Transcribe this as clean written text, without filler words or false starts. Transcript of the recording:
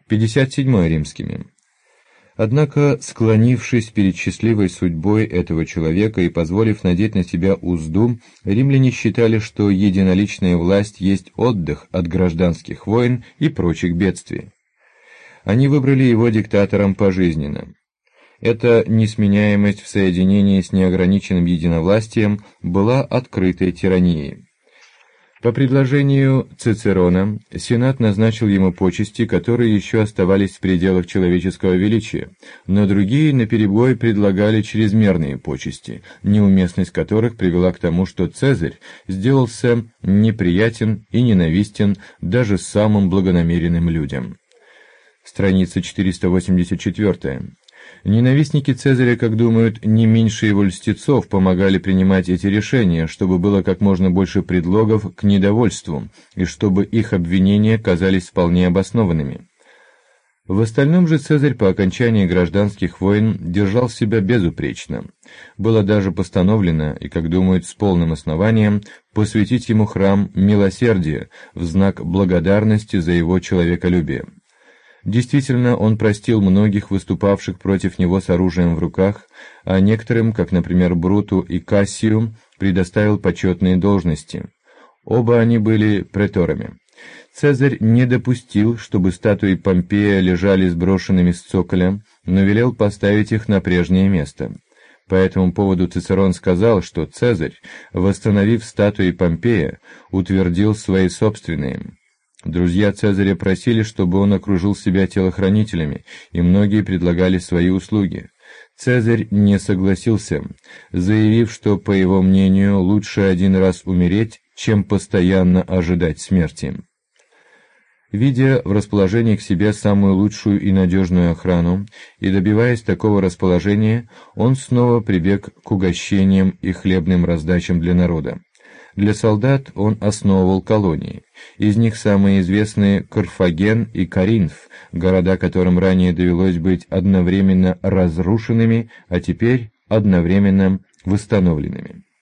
57 римскими. Однако, склонившись перед счастливой судьбой этого человека и позволив надеть на себя узду, римляне считали, что единоличная власть есть отдых от гражданских войн и прочих бедствий. Они выбрали его диктатором пожизненно. Эта несменяемость в соединении с неограниченным единовластием была открытой тиранией. По предложению Цицерона, Сенат назначил ему почести, которые еще оставались в пределах человеческого величия, но другие наперебой предлагали чрезмерные почести, неуместность которых привела к тому, что Цезарь сделался неприятен и ненавистен даже самым благонамеренным людям. Страница 484. Ненавистники Цезаря, как думают, не меньше его льстецов, помогали принимать эти решения, чтобы было как можно больше предлогов к недовольству, и чтобы их обвинения казались вполне обоснованными. В остальном же Цезарь по окончании гражданских войн держал себя безупречно. Было даже постановлено, и, как думают, с полным основанием, посвятить ему храм милосердия в знак благодарности за его человеколюбие. Действительно, он простил многих выступавших против него с оружием в руках, а некоторым, как, например, Бруту и Кассию, предоставил почетные должности. Оба они были преторами. Цезарь не допустил, чтобы статуи Помпея лежали сброшенными с цоколя, но велел поставить их на прежнее место. По этому поводу Цицерон сказал, что Цезарь, восстановив статуи Помпея, утвердил свои собственные. Друзья Цезаря просили, чтобы он окружил себя телохранителями, и многие предлагали свои услуги. Цезарь не согласился, заявив, что, по его мнению, лучше один раз умереть, чем постоянно ожидать смерти. Видя в расположении к себе самую лучшую и надежную охрану, и добиваясь такого расположения, он снова прибег к угощениям и хлебным раздачам для народа. Для солдат он основывал колонии. Из них самые известные Карфаген и Коринф, города, которым ранее довелось быть одновременно разрушенными, а теперь одновременно восстановленными.